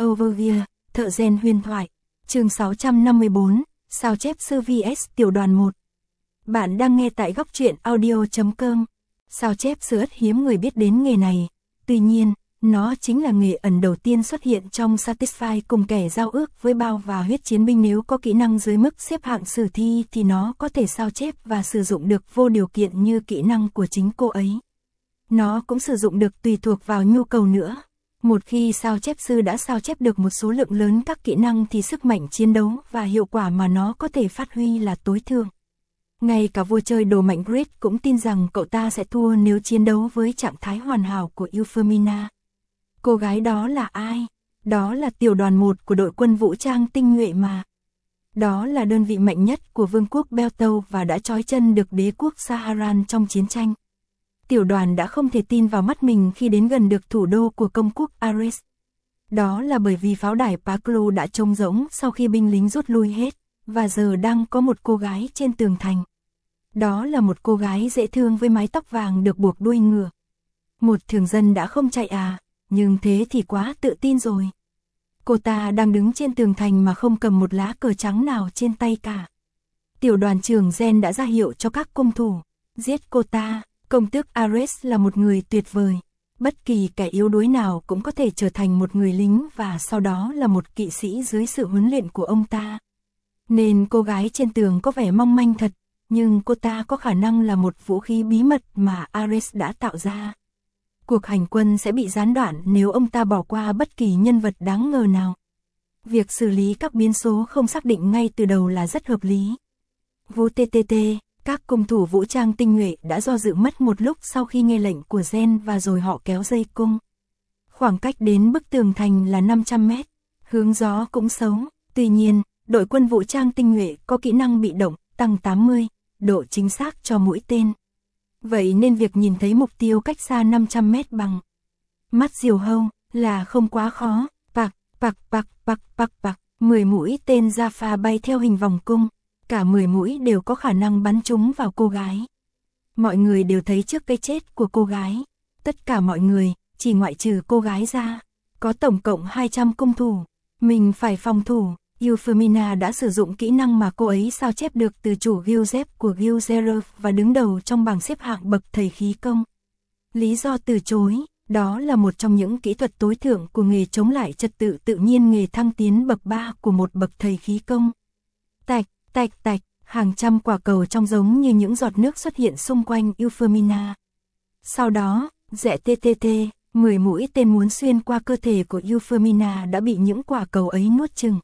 Overview, thợ rèn huyền thoại. Chương 654, sao chép sư vs tiểu đoàn 1. Bạn đang nghe tại góc truyện audio.com. Sao chép sư ít hiếm người biết đến nghề này. Tuy nhiên, nó chính là nghề ẩn đầu tiên xuất hiện trong Satisfy cùng kẻ giao ước với Bao và Huyết Chiến binh. Nếu có kỹ năng dưới mức xếp hạng sử thi thì nó có thể sao chép và sử dụng được vô điều kiện như kỹ năng của chính cô ấy. Nó cũng sử dụng được tùy thuộc vào nhu cầu nữa. Một khi sao chép sư đã sao chép được một số lượng lớn các kỹ năng thì sức mạnh chiến đấu và hiệu quả mà nó có thể phát huy là tối thượng. Ngay cả vua chơi đồ mạnh Grid cũng tin rằng cậu ta sẽ thua nếu chiến đấu với trạng thái hoàn hảo của Euphemina. Cô gái đó là ai? Đó là tiểu đoàn 1 của đội quân vũ trang tinh nhuệ mà. Đó là đơn vị mạnh nhất của vương quốc Belto và đã trói chân được đế quốc Saharan trong chiến tranh. Tiểu đoàn đã không thể tin vào mắt mình khi đến gần được thủ đô của công quốc Ares. Đó là bởi vì pháo đài Paklu đã trống rỗng sau khi binh lính rút lui hết, và giờ đang có một cô gái trên tường thành. Đó là một cô gái dễ thương với mái tóc vàng được buộc đuôi ngựa. Một thường dân đã không chạy à, nhưng thế thì quá tự tin rồi. Cô ta đang đứng trên tường thành mà không cầm một lá cờ trắng nào trên tay cả. Tiểu đoàn trưởng Gen đã ra hiệu cho các cung thủ, giết cô ta. Công tước Ares là một người tuyệt vời. Bất kỳ kẻ yếu đuối nào cũng có thể trở thành một người lính và sau đó là một kỵ sĩ dưới sự huấn luyện của ông ta. Nên cô gái trên tường có vẻ mong manh thật, nhưng cô ta có khả năng là một vũ khí bí mật mà Ares đã tạo ra. Cuộc hành quân sẽ bị gián đoạn nếu ông ta bỏ qua bất kỳ nhân vật đáng ngờ nào. Việc xử lý các biến số không xác định ngay từ đầu là rất hợp lý. VTTT. Các cung thủ vũ trang tinh nhuệ đã do dự mất một lúc sau khi nghe lệnh của Gen và rồi họ kéo dây cung. Khoảng cách đến bức tường thành là 500 mét, hướng gió cũng xấu. Tuy nhiên, đội quân vũ trang tinh nhuệ có kỹ năng bị động, tăng 80 độ chính xác cho mũi tên. Vậy nên việc nhìn thấy mục tiêu cách xa 500 mét bằng mắt diều hâu là không quá khó. Pạc, pạc, pạc, pạc, pạc, pạc, 10 mũi tên Jaffa bay theo hình vòng cung. Cả 10 mũi đều có khả năng bắn trúng vào cô gái. Mọi người đều thấy trước cái chết của cô gái. Tất cả mọi người, chỉ ngoại trừ cô gái ra. Có tổng cộng 200 cung thủ. Mình phải phòng thủ. Euphemina đã sử dụng kỹ năng mà cô ấy sao chép được từ chủ Giuseppe của Giuzerov và đứng đầu trong bảng xếp hạng bậc thầy khí công. Lý do từ chối, đó là một trong những kỹ thuật tối thượng của nghề chống lại trật tự tự nhiên, nghề thăng tiến bậc 3 của một bậc thầy khí công. Tạch, tạch tạch, hàng trăm quả cầu trông giống như những giọt nước xuất hiện xung quanh Euphemina. Sau đó, rẽ TTT, 10 mũi tên muốn xuyên qua cơ thể của Euphemina đã bị những quả cầu ấy nuốt chửng.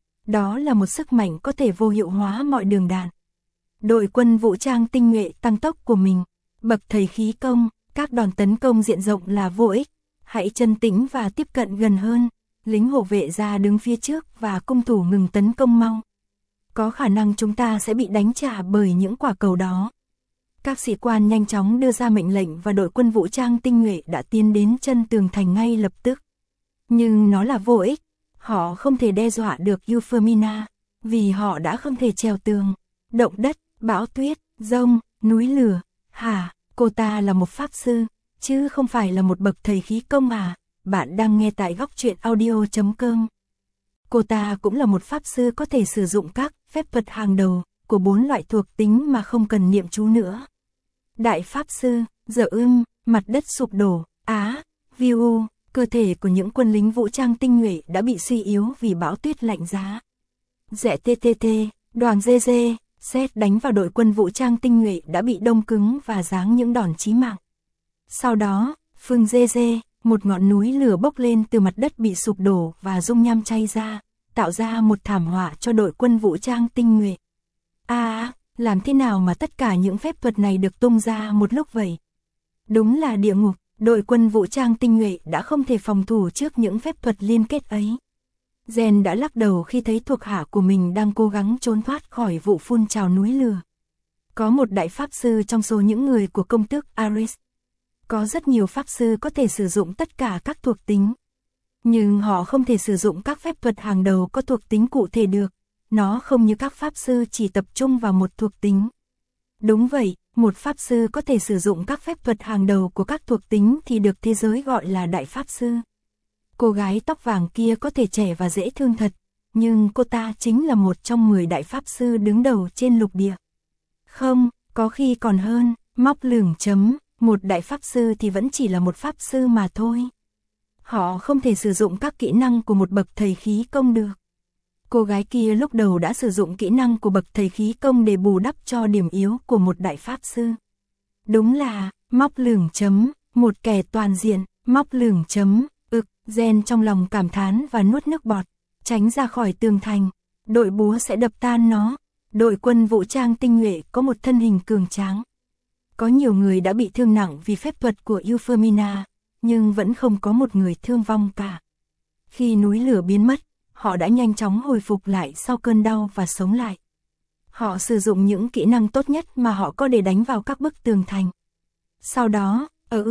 Đó là một sức mạnh có thể vô hiệu hóa mọi đường đạn. Đội quân vũ trang tinh nhuệ tăng tốc của mình, bậc thầy khí công, các đòn tấn công diện rộng là vô ích. Hãy trấn tĩnh và tiếp cận gần hơn. Lính hộ vệ ra đứng phía trước và cung thủ ngừng tấn công mau. Có khả năng chúng ta sẽ bị đánh trả bởi những quả cầu đó. Các sĩ quan nhanh chóng đưa ra mệnh lệnh và đội quân vũ trang tinh nhuệ đã tiến đến chân tường thành ngay lập tức. Nhưng nó là vô ích. Họ không thể đe dọa được Euphemina, vì họ đã không thể trèo tường. Động đất, bão tuyết, giông, núi lửa. Hả, cô ta là một pháp sư, chứ không phải là một bậc thầy khí công à? Bạn đang nghe tại góc truyện audio.com. Cô ta cũng là một pháp sư có thể sử dụng các phép thuật hàng đầu của 4 loại thuộc tính mà không cần niệm chú nữa. Đại pháp sư, giờ mặt đất sụp đổ, Viu, cơ thể của những quân lính vũ trang tinh nhuệ đã bị suy yếu vì bão tuyết lạnh giá. Rẽ TTT, đoàn GG, xét đánh vào đội quân vũ trang tinh nhuệ đã bị đông cứng và giáng những đòn chí mạng. Sau đó, phương GG, một ngọn núi lửa bốc lên từ mặt đất bị sụp đổ và dung nham chay ra, tạo ra một thảm họa cho đội quân vũ trang tinh nhuệ. Làm thế nào mà tất cả những phép thuật này được tung ra một lúc vậy? Đúng là địa ngục, đội quân vũ trang tinh nhuệ đã không thể phòng thủ trước những phép thuật liên kết ấy. Gen đã lắc đầu khi thấy thuộc hạ của mình đang cố gắng trốn thoát khỏi vụ phun trào núi lửa. Có một đại pháp sư trong số những người của công tước Ares. Có rất nhiều pháp sư có thể sử dụng tất cả các thuộc tính. Nhưng họ không thể sử dụng các phép thuật hàng đầu có thuộc tính cụ thể được. Nó không như các pháp sư chỉ tập trung vào một thuộc tính. Đúng vậy, một pháp sư có thể sử dụng các phép thuật hàng đầu của các thuộc tính thì được thế giới gọi là đại pháp sư. Cô gái tóc vàng kia có thể trẻ và dễ thương thật, nhưng cô ta chính là một trong 10 đại pháp sư đứng đầu trên lục địa. Không, có khi còn hơn, móc lửng chấm, một đại pháp sư thì vẫn chỉ là một pháp sư mà thôi. Họ không thể sử dụng các kỹ năng của một bậc thầy khí công được. Cô gái kia lúc đầu đã sử dụng kỹ năng của bậc thầy khí công để bù đắp cho điểm yếu của một đại pháp sư. Đúng là, móc lửng chấm, một kẻ toàn diện, móc lửng chấm, Jen trong lòng cảm thán và nuốt nước bọt, tránh ra khỏi tường thành, đội búa sẽ đập tan nó. Đội quân vũ trang tinh nhuệ có một thân hình cường tráng. Có nhiều người đã bị thương nặng vì phép thuật của Euphemina, nhưng vẫn không có một người thương vong cả. Khi núi lửa biến mất, họ đã nhanh chóng hồi phục lại sau cơn đau và sống lại. Họ sử dụng những kỹ năng tốt nhất mà họ có để đánh vào các bức tường thành. Sau đó,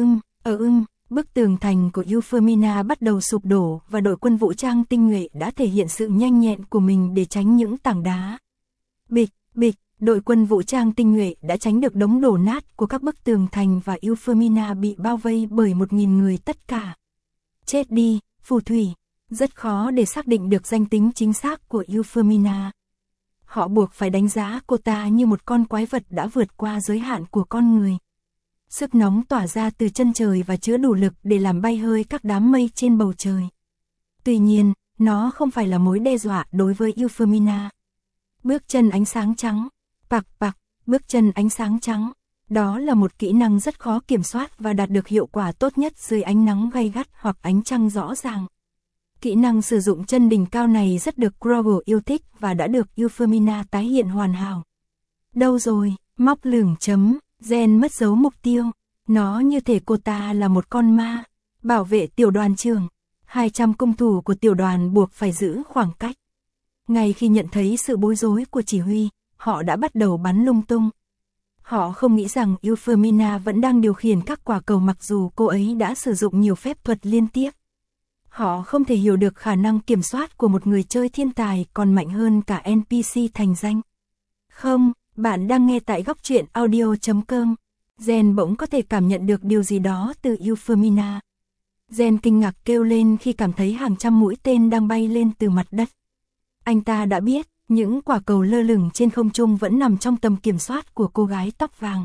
bức tường thành của Euphemina bắt đầu sụp đổ và đội quân vũ trang tinh nhuệ đã thể hiện sự nhanh nhẹn của mình để tránh những tảng đá. Bịch, đội quân vũ trang tinh nhuệ đã tránh được đống đổ nát của các bức tường thành và Euphemina bị bao vây bởi 1.000 người tất cả. Chết đi, phù thủy, rất khó để xác định được danh tính chính xác của Euphemina. Họ buộc phải đánh giá cô ta như một con quái vật đã vượt qua giới hạn của con người. Sức nóng tỏa ra từ chân trời và chứa đủ lực để làm bay hơi các đám mây trên bầu trời. Tuy nhiên, nó không phải là mối đe dọa đối với Euphemina. Bước chân ánh sáng trắng, bước chân ánh sáng trắng. Đó là một kỹ năng rất khó kiểm soát và đạt được hiệu quả tốt nhất dưới ánh nắng gay gắt hoặc ánh trăng rõ ràng. Kỹ năng sử dụng chân đỉnh cao này rất được Grogle yêu thích và đã được Euphemina tái hiện hoàn hảo. Đâu rồi, móc lửng chấm, Jen mất dấu mục tiêu. Nó như thể cô ta là một con ma. Bảo vệ tiểu đoàn trưởng. 200 cung thủ của tiểu đoàn buộc phải giữ khoảng cách. Ngay khi nhận thấy sự bối rối của chỉ huy, họ đã bắt đầu bắn lung tung. Họ không nghĩ rằng Euphemina vẫn đang điều khiển các quả cầu mặc dù cô ấy đã sử dụng nhiều phép thuật liên tiếp. Họ không thể hiểu được khả năng kiểm soát của một người chơi thiên tài còn mạnh hơn cả NPC thành danh. Không, bạn đang nghe tại góc truyện audio.com. Jen bỗng có thể cảm nhận được điều gì đó từ Euphemina. Jen kinh ngạc kêu lên khi cảm thấy hàng trăm mũi tên đang bay lên từ mặt đất. Anh ta đã biết, những quả cầu lơ lửng trên không trung vẫn nằm trong tầm kiểm soát của cô gái tóc vàng.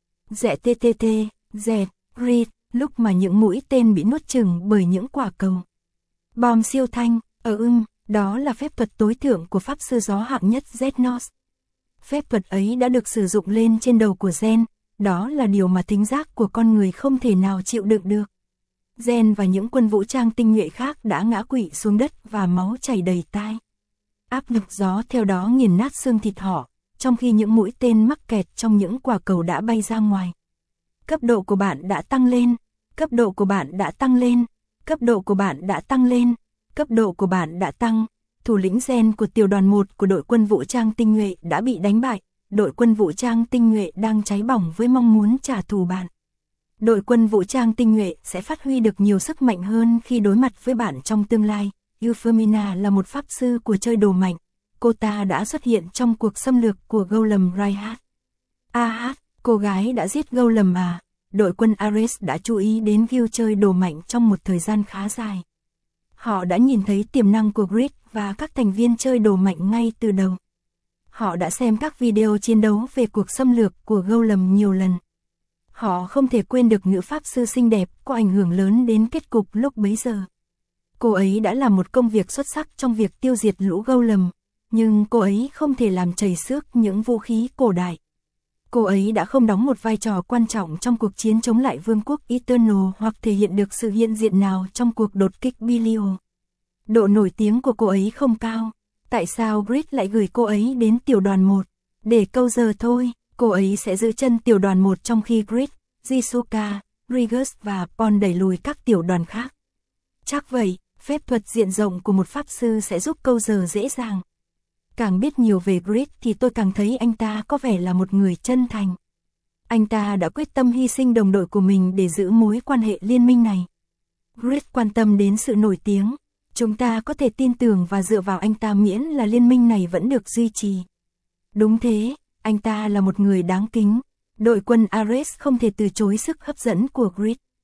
Reed, lúc mà những mũi tên bị nuốt chửng bởi những quả cầu. Bom siêu thanh, đó là phép thuật tối thượng của pháp sư gió hạng nhất Zednos. Phép thuật ấy đã được sử dụng lên trên đầu của Jen, đó là điều mà thính giác của con người không thể nào chịu đựng được. Jen và những quân vũ trang tinh nhuệ khác đã ngã quỵ xuống đất và máu chảy đầy tai. Áp lực gió theo đó nghiền nát xương thịt họ, trong khi những mũi tên mắc kẹt trong những quả cầu đã bay ra ngoài. Cấp độ của bạn đã tăng lên, cấp độ của bạn đã tăng lên, cấp độ của bạn đã tăng lên, cấp độ của bạn đã tăng. Thủ lĩnh Jen của tiểu đoàn 1 của đội quân vũ trang tinh nhuệ đã bị đánh bại. Đội quân vũ trang tinh nhuệ đang cháy bỏng với mong muốn trả thù bạn. Đội quân vũ trang tinh nhuệ sẽ phát huy được nhiều sức mạnh hơn khi đối mặt với bạn trong tương lai. Euphemina là một pháp sư của chơi đồ mạnh. Cô ta đã xuất hiện trong cuộc xâm lược của Golem Reinhardt. Cô gái đã giết Golem à? Đội quân Ares đã chú ý đến Gil chơi đồ mạnh trong một thời gian khá dài. Họ đã nhìn thấy tiềm năng của Grid và các thành viên chơi đồ mạnh ngay từ đầu. Họ đã xem các video chiến đấu về cuộc xâm lược của Golem nhiều lần. Họ không thể quên được nữ pháp sư xinh đẹp có ảnh hưởng lớn đến kết cục lúc bấy giờ. Cô ấy đã làm một công việc xuất sắc trong việc tiêu diệt lũ Golem, nhưng cô ấy không thể làm chảy xước những vũ khí cổ đại. Cô ấy đã không đóng một vai trò quan trọng trong cuộc chiến chống lại vương quốc Eternal hoặc thể hiện được sự hiện diện nào trong cuộc đột kích Belial. Độ nổi tiếng của cô ấy không cao. Tại sao Grid lại gửi cô ấy đến tiểu đoàn 1? Để câu giờ thôi, cô ấy sẽ giữ chân tiểu đoàn 1 trong khi Grid, Jisuka, Rigus và Pon đẩy lùi các tiểu đoàn khác. Chắc vậy, phép thuật diện rộng của một pháp sư sẽ giúp câu giờ dễ dàng. Càng biết nhiều về Grid thì tôi càng thấy anh ta có vẻ là một người chân thành. Anh ta đã quyết tâm hy sinh đồng đội của mình để giữ mối quan hệ liên minh này. Grid quan tâm đến sự nổi tiếng. Chúng ta có thể tin tưởng và dựa vào anh ta miễn là liên minh này vẫn được duy trì. Đúng thế, anh ta là một người đáng kính. Đội quân Ares không thể từ chối sức hấp dẫn của Grid.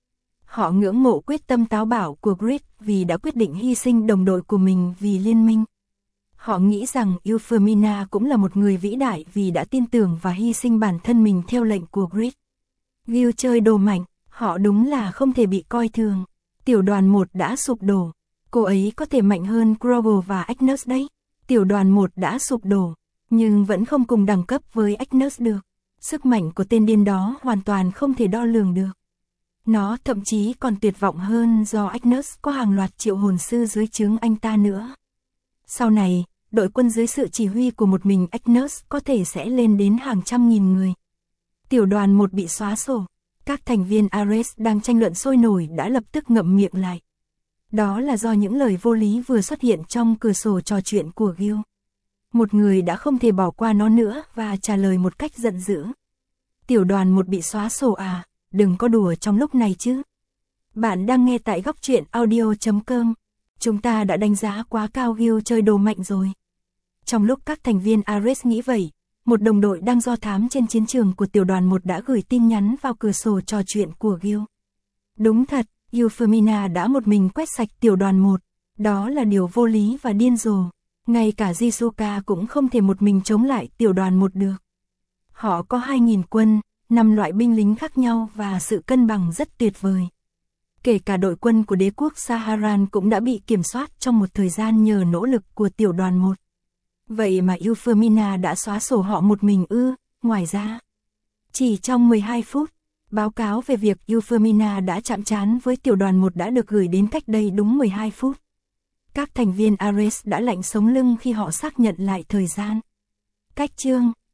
Họ ngưỡng mộ quyết tâm táo bạo của Grid vì đã quyết định hy sinh đồng đội của mình vì liên minh. Họ nghĩ rằng Euphemina cũng là một người vĩ đại vì đã tin tưởng và hy sinh bản thân mình theo lệnh của Grid. Gil chơi đồ mạnh, họ đúng là không thể bị coi thường. Tiểu đoàn 1 đã sụp đổ. Cô ấy có thể mạnh hơn Grover và Agnes đấy. Tiểu đoàn 1 đã sụp đổ, nhưng vẫn không cùng đẳng cấp với Agnes được. Sức mạnh của tên điên đó hoàn toàn không thể đo lường được. Nó thậm chí còn tuyệt vọng hơn do Agnes có hàng loạt triệu hồn sư dưới trướng anh ta nữa. Sau này, đội quân dưới sự chỉ huy của một mình Agnes có thể sẽ lên đến hàng trăm nghìn người. Tiểu đoàn 1 bị xóa sổ. Các thành viên Ares đang tranh luận sôi nổi đã lập tức ngậm miệng lại. Đó là do những lời vô lý vừa xuất hiện trong cửa sổ trò chuyện của Gil. Một người đã không thể bỏ qua nó nữa và trả lời một cách giận dữ. Tiểu đoàn 1 bị xóa sổ à, đừng có đùa trong lúc này chứ. Bạn đang nghe tại góc truyện audio.com. Chúng ta đã đánh giá quá cao Gil chơi đồ mạnh rồi. Trong lúc các thành viên Ares nghĩ vậy, một đồng đội đang do thám trên chiến trường của tiểu đoàn 1 đã gửi tin nhắn vào cửa sổ trò chuyện của Gil. Đúng thật, Euphemina đã một mình quét sạch tiểu đoàn 1. Đó là điều vô lý và điên rồ. Ngay cả Jisuka cũng không thể một mình chống lại tiểu đoàn 1 được. Họ có 2.000 quân, 5 loại binh lính khác nhau và sự cân bằng rất tuyệt vời. Kể cả đội quân của đế quốc Saharan cũng đã bị kiểm soát trong một thời gian nhờ nỗ lực của tiểu đoàn 1. Vậy mà Euphemina đã xóa sổ họ một mình ư? Ngoài ra, chỉ trong 12 phút, báo cáo về việc Euphemina đã chạm trán với tiểu đoàn 1 đã được gửi đến cách đây đúng 12 phút. Các thành viên Ares đã lạnh sống lưng khi họ xác nhận lại thời gian. Cách chương